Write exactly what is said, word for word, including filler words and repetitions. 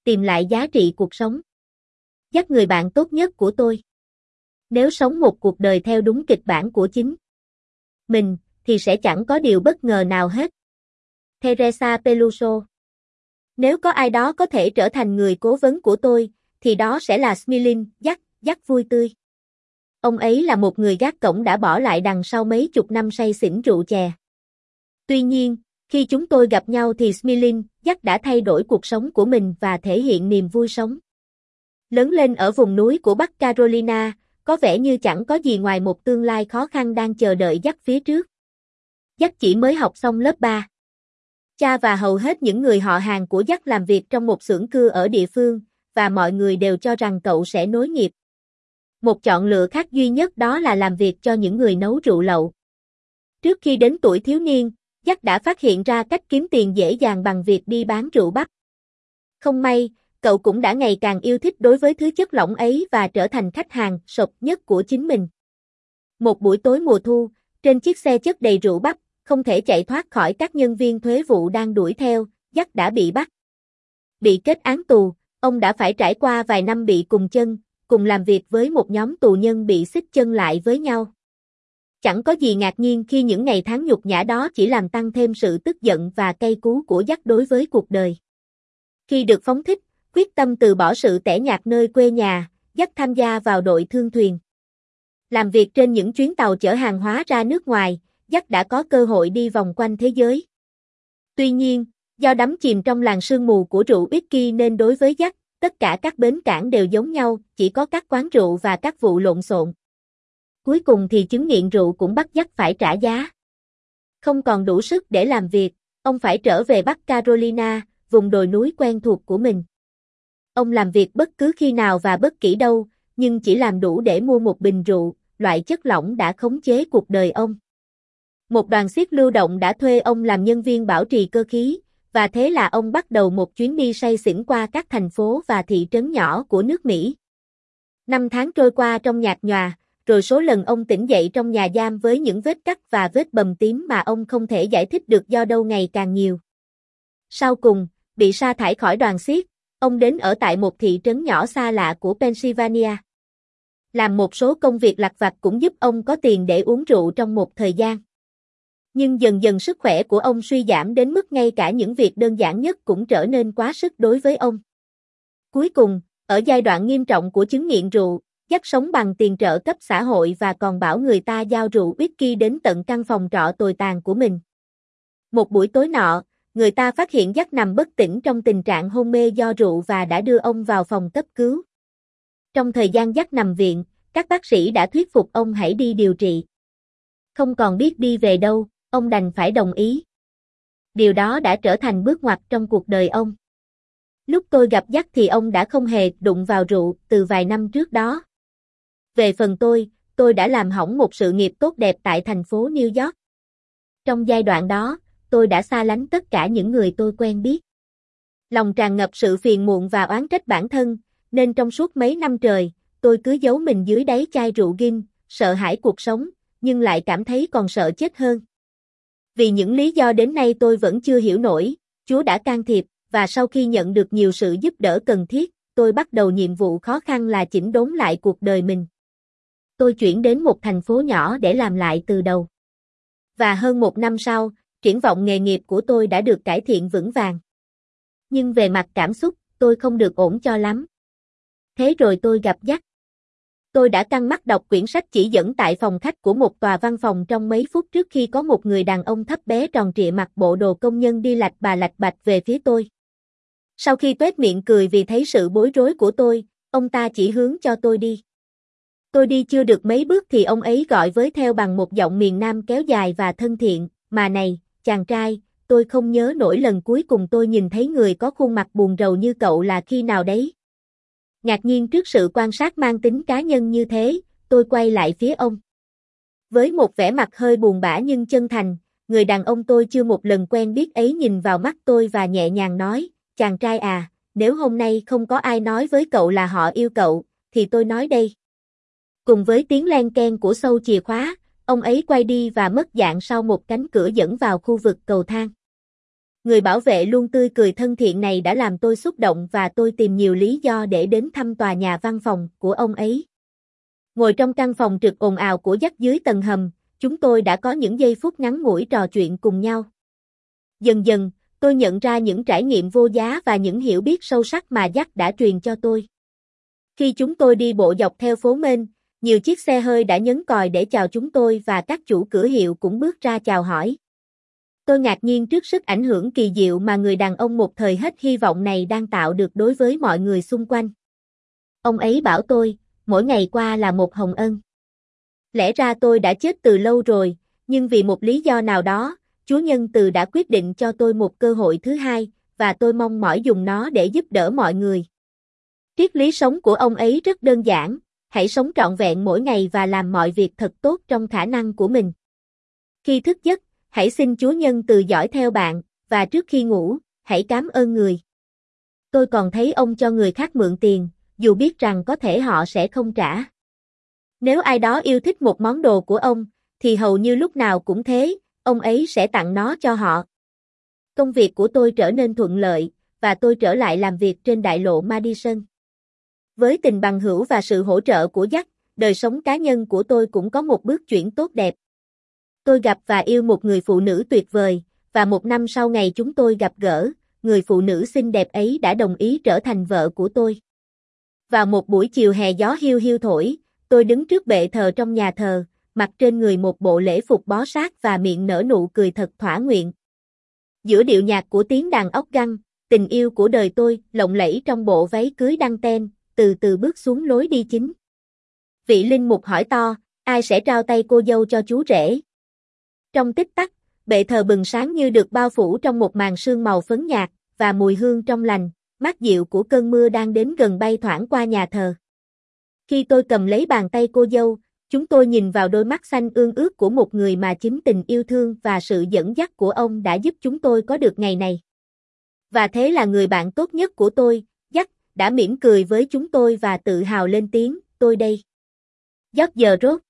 tìm lại giá trị cuộc sống. Dắt người bạn tốt nhất của tôi. Nếu sống một cuộc đời theo đúng kịch bản của chính mình, thì sẽ chẳng có điều bất ngờ nào hết. Teresa Peluso. Nếu có ai đó có thể trở thành người cố vấn của tôi, thì đó sẽ là Smiling Jack, Jack vui tươi. Ông ấy là một người gác cổng đã bỏ lại đằng sau mấy chục năm say xỉn rượu chè. Tuy nhiên, khi chúng tôi gặp nhau thì Smiling Jack đã thay đổi cuộc sống của mình và thể hiện niềm vui sống. Lớn lên ở vùng núi của Bắc Carolina, có vẻ như chẳng có gì ngoài một tương lai khó khăn đang chờ đợi Jack phía trước. Jack chỉ mới học xong lớp ba. Cha và hầu hết những người họ hàng của Jack làm việc trong một xưởng cưa ở địa phương, và mọi người đều cho rằng cậu sẽ nối nghiệp. Một chọn lựa khác duy nhất đó là làm việc cho những người nấu rượu lậu. Trước khi đến tuổi thiếu niên, Jack đã phát hiện ra cách kiếm tiền dễ dàng bằng việc đi bán rượu bắp. Không may, cậu cũng đã ngày càng yêu thích đối với thứ chất lỏng ấy và trở thành khách hàng sộp nhất của chính mình. Một buổi tối mùa thu, trên chiếc xe chất đầy rượu bắp, không thể chạy thoát khỏi các nhân viên thuế vụ đang đuổi theo, Jack đã bị bắt. Bị kết án tù, ông đã phải trải qua vài năm bị cùng chân, cùng làm việc với một nhóm tù nhân bị xích chân lại với nhau. Chẳng có gì ngạc nhiên khi những ngày tháng nhục nhã đó chỉ làm tăng thêm sự tức giận và cay cú của Jack đối với cuộc đời. Khi được phóng thích, quyết tâm từ bỏ sự tẻ nhạt nơi quê nhà, Jack tham gia vào đội thương thuyền. Làm việc trên những chuyến tàu chở hàng hóa ra nước ngoài, Jack đã có cơ hội đi vòng quanh thế giới. Tuy nhiên, do đắm chìm trong làn sương mù của rượu whisky nên đối với Jack, tất cả các bến cảng đều giống nhau, chỉ có các quán rượu và các vụ lộn xộn. Cuối cùng thì chứng nghiện rượu cũng bắt Jack phải trả giá. Không còn đủ sức để làm việc, ông phải trở về Bắc Carolina, vùng đồi núi quen thuộc của mình. Ông làm việc bất cứ khi nào và bất kể đâu, nhưng chỉ làm đủ để mua một bình rượu, loại chất lỏng đã khống chế cuộc đời ông. Một đoàn xiếc lưu động đã thuê ông làm nhân viên bảo trì cơ khí, và thế là ông bắt đầu một chuyến đi say xỉn qua các thành phố và thị trấn nhỏ của nước Mỹ. Năm tháng trôi qua trong nhạt nhòa, rồi số lần ông tỉnh dậy trong nhà giam với những vết cắt và vết bầm tím mà ông không thể giải thích được do đâu ngày càng nhiều. Sau cùng, bị sa thải khỏi đoàn xiếc, ông đến ở tại một thị trấn nhỏ xa lạ của Pennsylvania. Làm một số công việc lặt vặt cũng giúp ông có tiền để uống rượu trong một thời gian. Nhưng dần dần sức khỏe của ông suy giảm đến mức ngay cả những việc đơn giản nhất cũng trở nên quá sức đối với ông. Cuối cùng, ở giai đoạn nghiêm trọng của chứng nghiện rượu, Jack sống bằng tiền trợ cấp xã hội và còn bảo người ta giao rượu whisky đến tận căn phòng trọ tồi tàn của mình. Một buổi tối nọ, người ta phát hiện Jack nằm bất tỉnh trong tình trạng hôn mê do rượu và đã đưa ông vào phòng cấp cứu. Trong thời gian Jack nằm viện, các bác sĩ đã thuyết phục ông hãy đi điều trị. Không còn biết đi về đâu, ông đành phải đồng ý. Điều đó đã trở thành bước ngoặt trong cuộc đời ông. Lúc tôi gặp Jack thì ông đã không hề đụng vào rượu từ vài năm trước đó. Về phần tôi, tôi đã làm hỏng một sự nghiệp tốt đẹp tại thành phố New York. Trong giai đoạn đó, tôi đã xa lánh tất cả những người tôi quen biết. Lòng tràn ngập sự phiền muộn và oán trách bản thân, nên trong suốt mấy năm trời, tôi cứ giấu mình dưới đáy chai rượu gin, sợ hãi cuộc sống, nhưng lại cảm thấy còn sợ chết hơn. Vì những lý do đến nay tôi vẫn chưa hiểu nổi, Chúa đã can thiệp, và sau khi nhận được nhiều sự giúp đỡ cần thiết, tôi bắt đầu nhiệm vụ khó khăn là chỉnh đốn lại cuộc đời mình. Tôi chuyển đến một thành phố nhỏ để làm lại từ đầu. Và hơn một năm sau, triển vọng nghề nghiệp của tôi đã được cải thiện vững vàng. Nhưng về mặt cảm xúc, tôi không được ổn cho lắm. Thế rồi tôi gặp Jack. Tôi đã căng mắt đọc quyển sách chỉ dẫn tại phòng khách của một tòa văn phòng trong mấy phút trước khi có một người đàn ông thấp bé tròn trịa mặc bộ đồ công nhân đi lạch bà lạch bạch về phía tôi. Sau khi toét miệng cười vì thấy sự bối rối của tôi, ông ta chỉ hướng cho tôi đi. Tôi đi chưa được mấy bước thì ông ấy gọi với theo bằng một giọng miền Nam kéo dài và thân thiện, mà này, chàng trai, tôi không nhớ nổi lần cuối cùng tôi nhìn thấy người có khuôn mặt buồn rầu như cậu là khi nào đấy. Ngạc nhiên trước sự quan sát mang tính cá nhân như thế, tôi quay lại phía ông. Với một vẻ mặt hơi buồn bã nhưng chân thành, người đàn ông tôi chưa một lần quen biết ấy nhìn vào mắt tôi và nhẹ nhàng nói, chàng trai à, nếu hôm nay không có ai nói với cậu là họ yêu cậu, thì tôi nói đây. Cùng với tiếng len ken của sâu chìa khóa, ông ấy quay đi và mất dạng sau một cánh cửa dẫn vào khu vực cầu thang. Người bảo vệ luôn tươi cười thân thiện này đã làm tôi xúc động và tôi tìm nhiều lý do để đến thăm tòa nhà văn phòng của ông ấy. Ngồi trong căn phòng trực ồn ào của Jack dưới tầng hầm, chúng tôi đã có những giây phút ngắn ngủi trò chuyện cùng nhau. Dần dần, tôi nhận ra những trải nghiệm vô giá và những hiểu biết sâu sắc mà Jack đã truyền cho tôi. Khi chúng tôi đi bộ dọc theo phố Main, nhiều chiếc xe hơi đã nhấn còi để chào chúng tôi và các chủ cửa hiệu cũng bước ra chào hỏi. Tôi ngạc nhiên trước sức ảnh hưởng kỳ diệu mà người đàn ông một thời hết hy vọng này đang tạo được đối với mọi người xung quanh. Ông ấy bảo tôi, mỗi ngày qua là một hồng ân. Lẽ ra tôi đã chết từ lâu rồi, nhưng vì một lý do nào đó, Chúa Nhân Từ đã quyết định cho tôi một cơ hội thứ hai, và tôi mong mỏi dùng nó để giúp đỡ mọi người. Triết lý sống của ông ấy rất đơn giản, hãy sống trọn vẹn mỗi ngày và làm mọi việc thật tốt trong khả năng của mình. Khi thức giấc, hãy xin Chúa Nhân Từ dõi theo bạn, và trước khi ngủ, hãy cảm ơn người. Tôi còn thấy ông cho người khác mượn tiền, dù biết rằng có thể họ sẽ không trả. Nếu ai đó yêu thích một món đồ của ông, thì hầu như lúc nào cũng thế, ông ấy sẽ tặng nó cho họ. Công việc của tôi trở nên thuận lợi, và tôi trở lại làm việc trên đại lộ Madison. Với tình bằng hữu và sự hỗ trợ của Jack, đời sống cá nhân của tôi cũng có một bước chuyển tốt đẹp. Tôi gặp và yêu một người phụ nữ tuyệt vời, và một năm sau ngày chúng tôi gặp gỡ, người phụ nữ xinh đẹp ấy đã đồng ý trở thành vợ của tôi. Vào một buổi chiều hè gió hiu hiu thổi, tôi đứng trước bệ thờ trong nhà thờ, mặc trên người một bộ lễ phục bó sát và miệng nở nụ cười thật thỏa nguyện. Giữa điệu nhạc của tiếng đàn óc găng, tình yêu của đời tôi, lộng lẫy trong bộ váy cưới đăng ten, từ từ bước xuống lối đi chính. Vị linh mục hỏi to, ai sẽ trao tay cô dâu cho chú rể? Trong tích tắc, bệ thờ bừng sáng như được bao phủ trong một màn sương màu phấn nhạt, và mùi hương trong lành, mát dịu của cơn mưa đang đến gần bay thoảng qua nhà thờ. Khi tôi cầm lấy bàn tay cô dâu, chúng tôi nhìn vào đôi mắt xanh ương ước của một người mà chính tình yêu thương và sự dẫn dắt của ông đã giúp chúng tôi có được ngày này. Và thế là người bạn tốt nhất của tôi, Jack, đã mỉm cười với chúng tôi và tự hào lên tiếng, tôi đây. George Ross